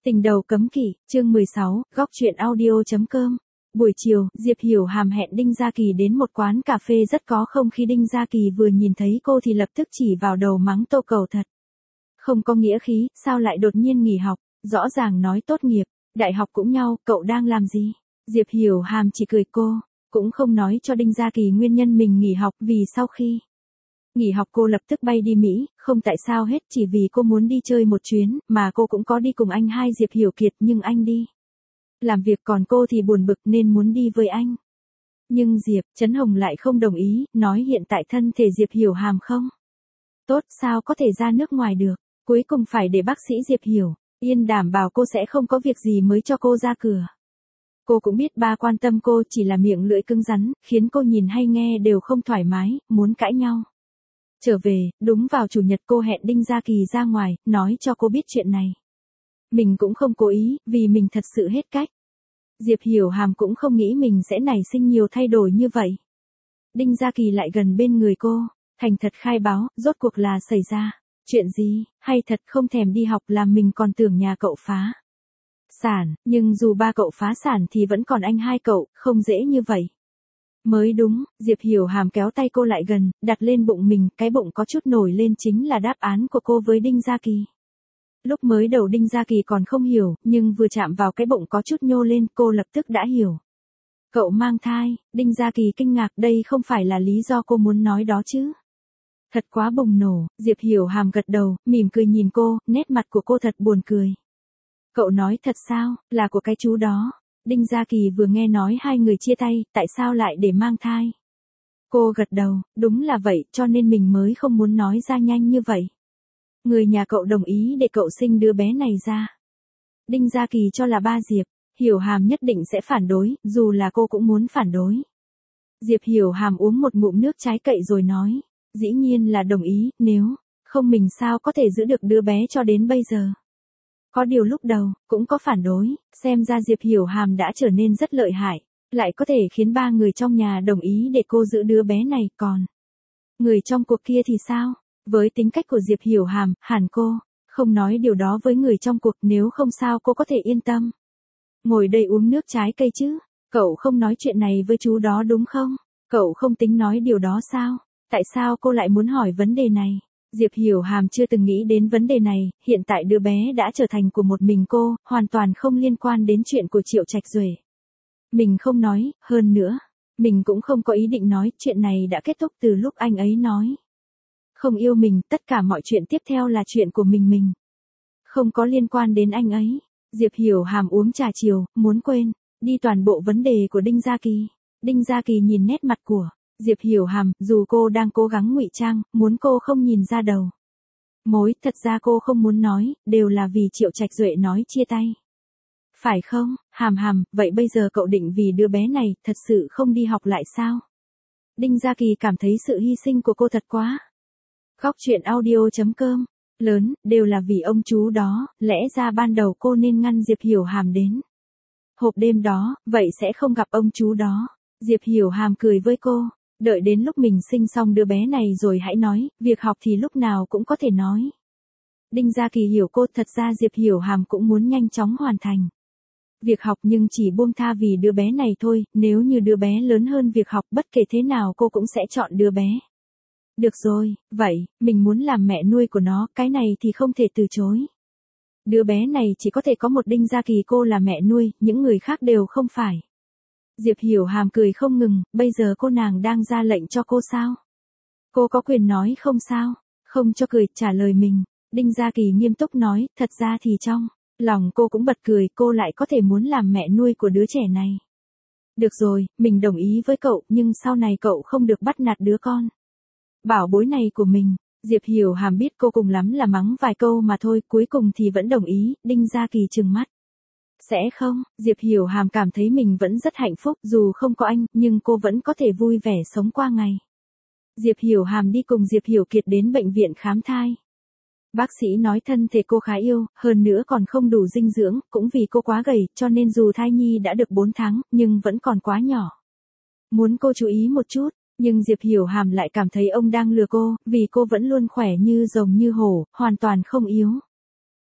Tình đầu cấm kỵ, chương 16, góc truyện audio.com. Buổi chiều, Diệp Hiểu Hàm hẹn Đinh Gia Kỳ đến một quán cà phê rất có không khí. Đinh Gia Kỳ vừa nhìn thấy cô thì lập tức chỉ vào đầu mắng Tô Cầu thật. Không có nghĩa khí, sao lại đột nhiên nghỉ học, rõ ràng nói tốt nghiệp, đại học cũng nhau, cậu đang làm gì? Diệp Hiểu Hàm chỉ cười cô, cũng không nói cho Đinh Gia Kỳ nguyên nhân mình nghỉ học vì sau khi nghỉ học cô lập tức bay đi Mỹ, không tại sao hết, chỉ vì cô muốn đi chơi một chuyến, mà cô cũng có đi cùng anh hai Diệp Hiểu Kiệt, nhưng anh đi làm việc còn cô thì buồn bực nên muốn đi với anh. Nhưng Diệp Trấn Hồng lại không đồng ý, nói hiện tại thân thể Diệp Hiểu Hàm không tốt, sao có thể ra nước ngoài được, cuối cùng phải để bác sĩ Diệp Hiểu Yên đảm bảo cô sẽ không có việc gì mới cho cô ra cửa. Cô cũng biết ba quan tâm cô, chỉ là miệng lưỡi cứng rắn, khiến cô nhìn hay nghe đều không thoải mái, muốn cãi nhau. Trở về, đúng vào chủ nhật cô hẹn Đinh Gia Kỳ ra ngoài, nói cho cô biết chuyện này. Mình cũng không cố ý, vì mình thật sự hết cách. Diệp Hiểu Hàm cũng không nghĩ mình sẽ nảy sinh nhiều thay đổi như vậy. Đinh Gia Kỳ lại gần bên người cô, thành thật khai báo, rốt cuộc là xảy ra chuyện gì, hay thật không thèm đi học làm mình còn tưởng nhà cậu phá sản, nhưng dù ba cậu phá sản thì vẫn còn anh hai cậu, không dễ như vậy. Mới đúng, Diệp Hiểu Hàm kéo tay cô lại gần, đặt lên bụng mình, cái bụng có chút nổi lên chính là đáp án của cô với Đinh Gia Kỳ. Lúc mới đầu Đinh Gia Kỳ còn không hiểu, nhưng vừa chạm vào cái bụng có chút nhô lên, cô lập tức đã hiểu. Cậu mang thai, Đinh Gia Kỳ kinh ngạc, đây không phải là lý do cô muốn nói đó chứ. Thật quá bùng nổ, Diệp Hiểu Hàm gật đầu, mỉm cười nhìn cô, nét mặt của cô thật buồn cười. Cậu nói thật sao, là của cái chú đó. Đinh Gia Kỳ vừa nghe nói hai người chia tay, tại sao lại để mang thai? Cô gật đầu, đúng là vậy, cho nên mình mới không muốn nói ra nhanh như vậy. Người nhà cậu đồng ý để cậu sinh đứa bé này ra. Đinh Gia Kỳ cho là ba Diệp Hiểu Hàm nhất định sẽ phản đối, dù là cô cũng muốn phản đối. Diệp Hiểu Hàm uống một ngụm nước trái cậy rồi nói, dĩ nhiên là đồng ý, nếu không mình sao có thể giữ được đứa bé cho đến bây giờ. Có điều lúc đầu, cũng có phản đối, xem ra Diệp Hiểu Hàm đã trở nên rất lợi hại, lại có thể khiến ba người trong nhà đồng ý để cô giữ đứa bé này, còn người trong cuộc kia thì sao? Với tính cách của Diệp Hiểu Hàm, hẳn cô không nói điều đó với người trong cuộc, nếu không sao cô có thể yên tâm ngồi đây uống nước trái cây chứ. Cậu không nói chuyện này với chú đó đúng không? Cậu không tính nói điều đó sao? Tại sao cô lại muốn hỏi vấn đề này? Diệp Hiểu Hàm chưa từng nghĩ đến vấn đề này, hiện tại đứa bé đã trở thành của một mình cô, hoàn toàn không liên quan đến chuyện của Triệu Trạch Duệ. Mình không nói, hơn nữa, mình cũng không có ý định nói, chuyện này đã kết thúc từ lúc anh ấy nói không yêu mình, tất cả mọi chuyện tiếp theo là chuyện của mình không có liên quan đến anh ấy. Diệp Hiểu Hàm uống trà chiều, muốn quên đi toàn bộ vấn đề của Đinh Gia Kỳ. Đinh Gia Kỳ nhìn nét mặt của Diệp Hiểu Hàm, dù cô đang cố gắng ngụy trang, muốn cô không nhìn ra đầu mối, thật ra cô không muốn nói, đều là vì Triệu Trạch Duệ nói chia tay. Phải không, Hàm Hàm, vậy bây giờ cậu định vì đứa bé này, thật sự không đi học lại sao? Đinh Gia Kỳ cảm thấy sự hy sinh của cô thật quá. Góc truyện audio.com, lớn, đều là vì ông chú đó, lẽ ra ban đầu cô nên ngăn Diệp Hiểu Hàm đến hộp đêm đó, vậy sẽ không gặp ông chú đó. Diệp Hiểu Hàm cười với cô, đợi đến lúc mình sinh xong đứa bé này rồi hãy nói, việc học thì lúc nào cũng có thể nói. Đinh Gia Kỳ hiểu cô, thật ra Diệp Hiểu Hàm cũng muốn nhanh chóng hoàn thành việc học nhưng chỉ buông tha vì đứa bé này thôi, nếu như đứa bé lớn hơn việc học bất kể thế nào cô cũng sẽ chọn đứa bé. Được rồi, vậy, mình muốn làm mẹ nuôi của nó, cái này thì không thể từ chối. Đứa bé này chỉ có thể có một Đinh Gia Kỳ cô là mẹ nuôi, những người khác đều không phải. Diệp Hiểu Hàm cười không ngừng, bây giờ cô nàng đang ra lệnh cho cô sao? Cô có quyền nói không sao? Không cho cười, trả lời mình. Đinh Gia Kỳ nghiêm túc nói, thật ra thì trong lòng cô cũng bật cười, cô lại có thể muốn làm mẹ nuôi của đứa trẻ này. Được rồi, mình đồng ý với cậu, nhưng sau này cậu không được bắt nạt đứa con bảo bối này của mình. Diệp Hiểu Hàm biết cô cùng lắm là mắng vài câu mà thôi, cuối cùng thì vẫn đồng ý. Đinh Gia Kỳ trừng mắt. Sẽ không, Diệp Hiểu Hàm cảm thấy mình vẫn rất hạnh phúc, dù không có anh, nhưng cô vẫn có thể vui vẻ sống qua ngày. Diệp Hiểu Hàm đi cùng Diệp Hiểu Kiệt đến bệnh viện khám thai. Bác sĩ nói thân thể cô khá yêu, hơn nữa còn không đủ dinh dưỡng, cũng vì cô quá gầy, cho nên dù thai nhi đã được 4 tháng, nhưng vẫn còn quá nhỏ. Muốn cô chú ý một chút. Nhưng Diệp Hiểu Hàm lại cảm thấy ông đang lừa cô, vì cô vẫn luôn khỏe như rồng như hổ, hoàn toàn không yếu.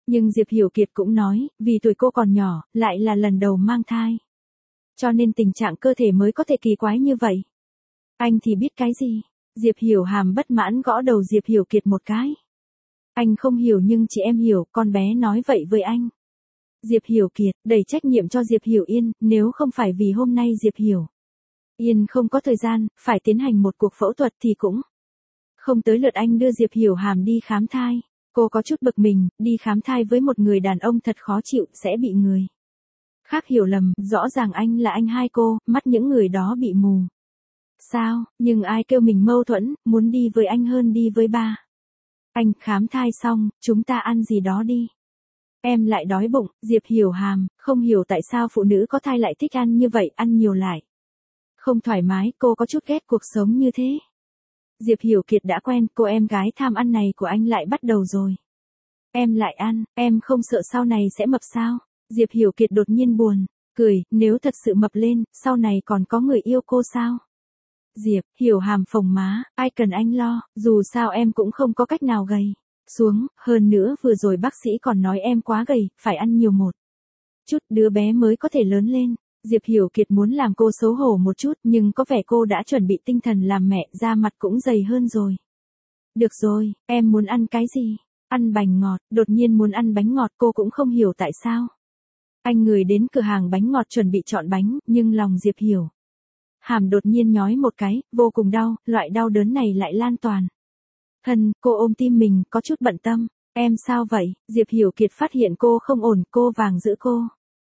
Nhưng Diệp Hiểu Kiệt cũng nói, vì tuổi cô còn nhỏ, lại là lần đầu mang thai. Cho nên tình trạng cơ thể mới có thể kỳ quái như vậy. Anh thì biết cái gì? Diệp Hiểu Hàm bất mãn gõ đầu Diệp Hiểu Kiệt một cái. Anh không hiểu nhưng chị em hiểu, con bé nói vậy với anh. Diệp Hiểu Kiệt đẩy trách nhiệm cho Diệp Hiểu Yên, nếu không phải vì hôm nay Diệp Hiểu Yên không có thời gian, phải tiến hành một cuộc phẫu thuật thì cũng không tới lượt anh đưa Diệp Hiểu Hàm đi khám thai. Cô có chút bực mình, đi khám thai với một người đàn ông thật khó chịu, sẽ bị người khác hiểu lầm, rõ ràng anh là anh hai cô, mắt những người đó bị mù. Sao, nhưng ai kêu mình mâu thuẫn, muốn đi với anh hơn đi với ba. Anh khám thai xong, chúng ta ăn gì đó đi. Em lại đói bụng, Diệp Hiểu Hàm, không hiểu tại sao phụ nữ có thai lại thích ăn như vậy, ăn nhiều lại. Không thoải mái, cô có chút ghét cuộc sống như thế. Diệp Hiểu Kiệt đã quen, cô em gái tham ăn này của anh lại bắt đầu rồi. Em lại ăn, em không sợ sau này sẽ mập sao? Diệp Hiểu Kiệt đột nhiên buồn, cười, nếu thật sự mập lên, sau này còn có người yêu cô sao? Diệp Hiểu Hàm phồng má, ai cần anh lo, dù sao em cũng không có cách nào gầy xuống, hơn nữa vừa rồi bác sĩ còn nói em quá gầy, phải ăn nhiều một chút, đứa bé mới có thể lớn lên. Diệp Hiểu Kiệt muốn làm cô xấu hổ một chút, nhưng có vẻ cô đã chuẩn bị tinh thần làm mẹ, da mặt cũng dày hơn rồi. Được rồi, em muốn ăn cái gì? Ăn bánh ngọt, đột nhiên muốn ăn bánh ngọt, cô cũng không hiểu tại sao. Anh người đến cửa hàng bánh ngọt chuẩn bị chọn bánh, nhưng lòng Diệp Hiểu Hàm đột nhiên nhói một cái, vô cùng đau, loại đau đớn này lại lan toàn. Cô ôm tim mình, có chút bận tâm. Em sao vậy? Diệp Hiểu Kiệt phát hiện cô không ổn, cô vàng giữ cô.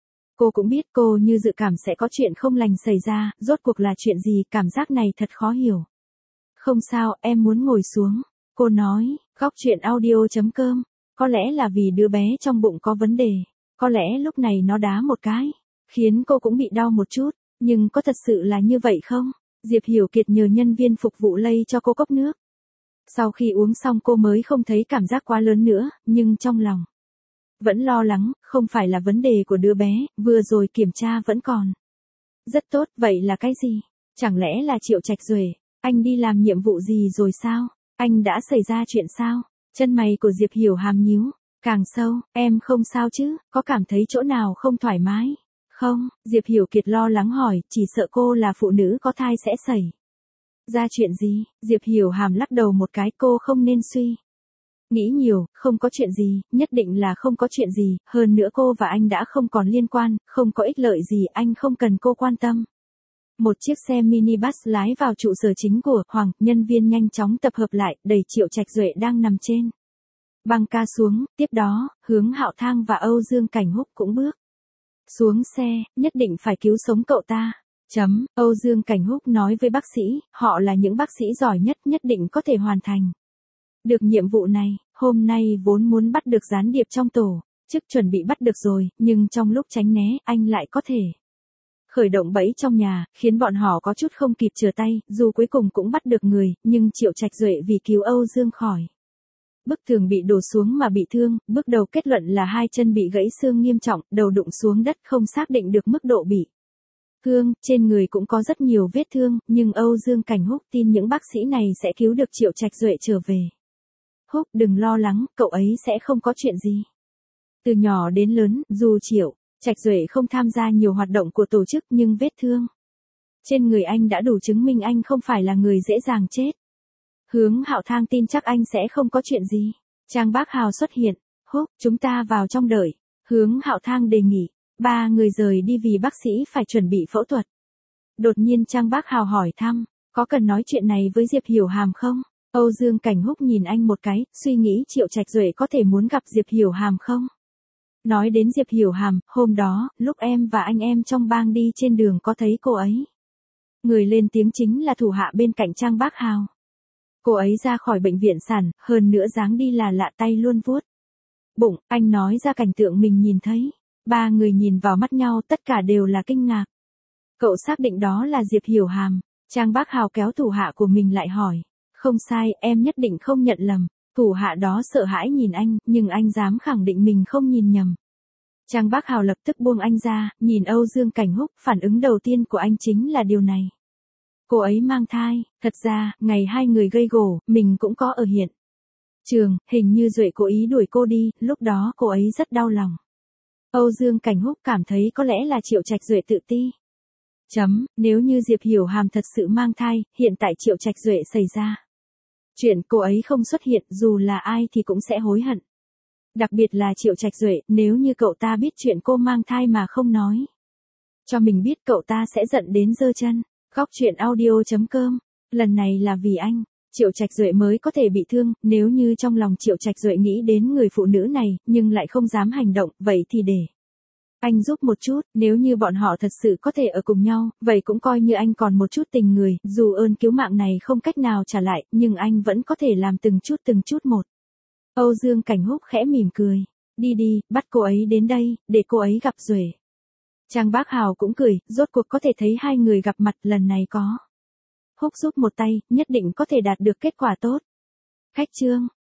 Cô cũng biết cô như dự cảm sẽ có chuyện không lành xảy ra, rốt cuộc là chuyện gì, cảm giác này thật khó hiểu. Không sao, em muốn ngồi xuống. Cô nói, góc chuyện audio.com. Có lẽ là vì đứa bé trong bụng có vấn đề. Có lẽ lúc này nó đá một cái, khiến cô cũng bị đau một chút. Nhưng có thật sự là như vậy không? Diệp Hiểu Kiệt nhờ nhân viên phục vụ lay cho cô cốc nước. Sau khi uống xong cô mới không thấy cảm giác quá lớn nữa, nhưng trong lòng vẫn lo lắng, không phải là vấn đề của đứa bé, vừa rồi kiểm tra vẫn còn rất tốt, vậy là cái gì? Chẳng lẽ là Triệu Trạch Duệ, anh đi làm nhiệm vụ gì rồi sao? Anh đã xảy ra chuyện sao? Chân mày của Diệp Hiểu Hàm nhíu càng sâu, em không sao chứ, có cảm thấy chỗ nào không thoải mái? Không, Diệp Hiểu Kiệt lo lắng hỏi, chỉ sợ cô là phụ nữ có thai sẽ xảy ra chuyện gì? Diệp Hiểu Hàm lắc đầu một cái, cô không nên suy nghĩ nhiều, không có chuyện gì, nhất định là không có chuyện gì, hơn nữa cô và anh đã không còn liên quan, không có ích lợi gì, anh không cần cô quan tâm. Một chiếc xe minibus lái vào trụ sở chính của Hoàng, nhân viên nhanh chóng tập hợp lại, đẩy Triệu Trạch Duệ đang nằm trên băng ca xuống, tiếp đó, Hướng Hạo Thang và Âu Dương Cảnh Húc cũng bước xuống xe, nhất định phải cứu sống cậu ta. Âu Dương Cảnh Húc nói với bác sĩ, họ là những bác sĩ giỏi nhất, nhất định có thể hoàn thành được nhiệm vụ này. Hôm nay vốn muốn bắt được gián điệp trong tổ chức chuẩn bị bắt được rồi, nhưng trong lúc tránh né, anh lại có thể khởi động bẫy trong nhà, khiến bọn họ có chút không kịp trở tay, dù cuối cùng cũng bắt được người, nhưng Triệu Trạch Duệ vì cứu Âu Dương khỏi bức tường bị đổ xuống mà bị thương, bước đầu kết luận là hai chân bị gãy xương nghiêm trọng, đầu đụng xuống đất không xác định được mức độ bị thương, trên người cũng có rất nhiều vết thương, nhưng Âu Dương Cảnh Húc tin những bác sĩ này sẽ cứu được Triệu Trạch Duệ trở về. Húc đừng lo lắng, cậu ấy sẽ không có chuyện gì. Từ nhỏ đến lớn, dù Triệu Trạch Duệ không tham gia nhiều hoạt động của tổ chức nhưng vết thương trên người anh đã đủ chứng minh anh không phải là người dễ dàng chết. Hướng Hạo Thang tin chắc anh sẽ không có chuyện gì. Trang Bác Hào xuất hiện. Húc, chúng ta vào trong đợi. Hướng Hạo Thang đề nghị. Ba người rời đi vì bác sĩ phải chuẩn bị phẫu thuật. Đột nhiên Trang Bác Hào hỏi thăm, có cần nói chuyện này với Diệp Hiểu Hàm không? Âu Dương Cảnh Húc nhìn anh một cái, suy nghĩ Triệu Trạch Duệ có thể muốn gặp Diệp Hiểu Hàm không? Nói đến Diệp Hiểu Hàm, hôm đó, lúc em và anh em trong bang đi trên đường có thấy cô ấy. Người lên tiếng chính là thủ hạ bên cạnh Trang Bác Hào. Cô ấy ra khỏi bệnh viện sản, hơn nữa dáng đi là lạ, tay luôn vuốt bụng, anh nói ra cảnh tượng mình nhìn thấy. Ba người nhìn vào mắt nhau, tất cả đều là kinh ngạc. Cậu xác định đó là Diệp Hiểu Hàm. Trang Bác Hào kéo thủ hạ của mình lại hỏi. Không sai, em nhất định không nhận lầm. Thủ hạ đó sợ hãi nhìn anh, nhưng anh dám khẳng định mình không nhìn nhầm. Trang Bác Hào lập tức buông anh ra, nhìn Âu Dương Cảnh Húc, phản ứng đầu tiên của anh chính là điều này. Cô ấy mang thai, thật ra, ngày hai người gây gổ, mình cũng có ở hiện trường, hình như Duệ cố ý đuổi cô đi, lúc đó cô ấy rất đau lòng. Âu Dương Cảnh Húc cảm thấy có lẽ là Triệu Trạch Duệ tự ti. Nếu như Diệp Hiểu Hàm thật sự mang thai, hiện tại Triệu Trạch Duệ xảy ra chuyện cô ấy không xuất hiện, dù là ai thì cũng sẽ hối hận. Đặc biệt là Triệu Trạch Duệ, nếu như cậu ta biết chuyện cô mang thai mà không nói cho mình biết, cậu ta sẽ giận đến giơ chân. Góc truyện audio.com, lần này là vì anh, Triệu Trạch Duệ mới có thể bị thương, nếu như trong lòng Triệu Trạch Duệ nghĩ đến người phụ nữ này, nhưng lại không dám hành động, vậy thì để anh giúp một chút, nếu như bọn họ thật sự có thể ở cùng nhau, vậy cũng coi như anh còn một chút tình người, dù ơn cứu mạng này không cách nào trả lại, nhưng anh vẫn có thể làm từng chút một. Âu Dương Cảnh Húc khẽ mỉm cười, đi đi, bắt cô ấy đến đây, để cô ấy gặp Duệ. Trang Bác Hào cũng cười, rốt cuộc có thể thấy hai người gặp mặt, lần này có Húc giúp một tay, nhất định có thể đạt được kết quả tốt. Khách trương.